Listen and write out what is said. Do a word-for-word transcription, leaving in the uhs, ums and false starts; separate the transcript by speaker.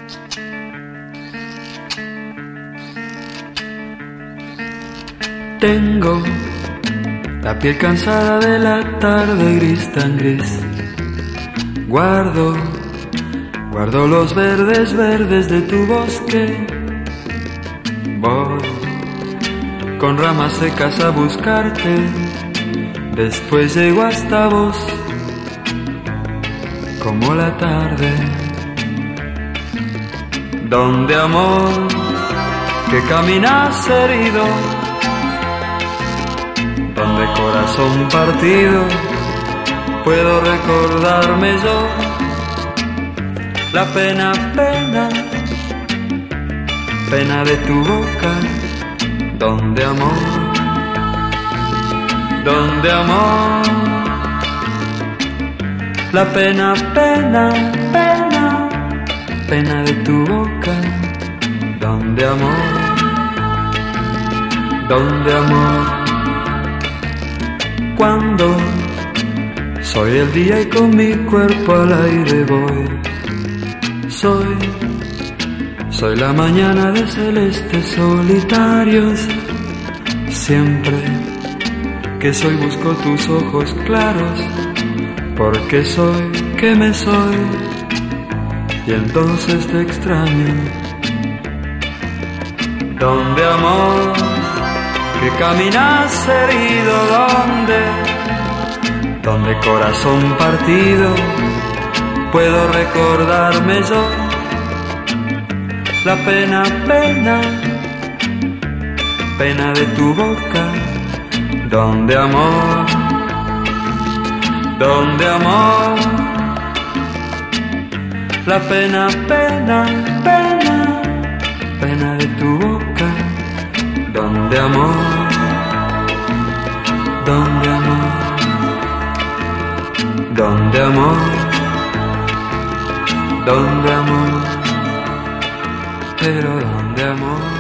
Speaker 1: Tengo la piel cansada de la tarde gris tan gris. Guardo, guardo los verdes, verdes de tu bosque. Voy con ramas secas a buscarte. Después llego hasta vos, como la tarde. Donde amor, que caminas herido, donde corazón partido, puedo recordarme yo. La pena, pena, pena de tu boca. Donde amor, donde amor. La pena, pena, pena, pena de tu boca. Donde amor, donde amor. Cuando soy el día y con mi cuerpo al aire voy. Soy, soy la mañana de celestes solitarios. Siempre que soy busco tus ojos claros, porque soy que me soy, y entonces te extraño. Donde amor, que caminas herido, donde, donde corazón partido, puedo recordarme yo. La pena, pena, pena de tu boca. Donde amor, donde amor. La pena, pena, pena, pena de tu boca. Donde amor, donde amor, donde amor, donde amor, pero donde amor.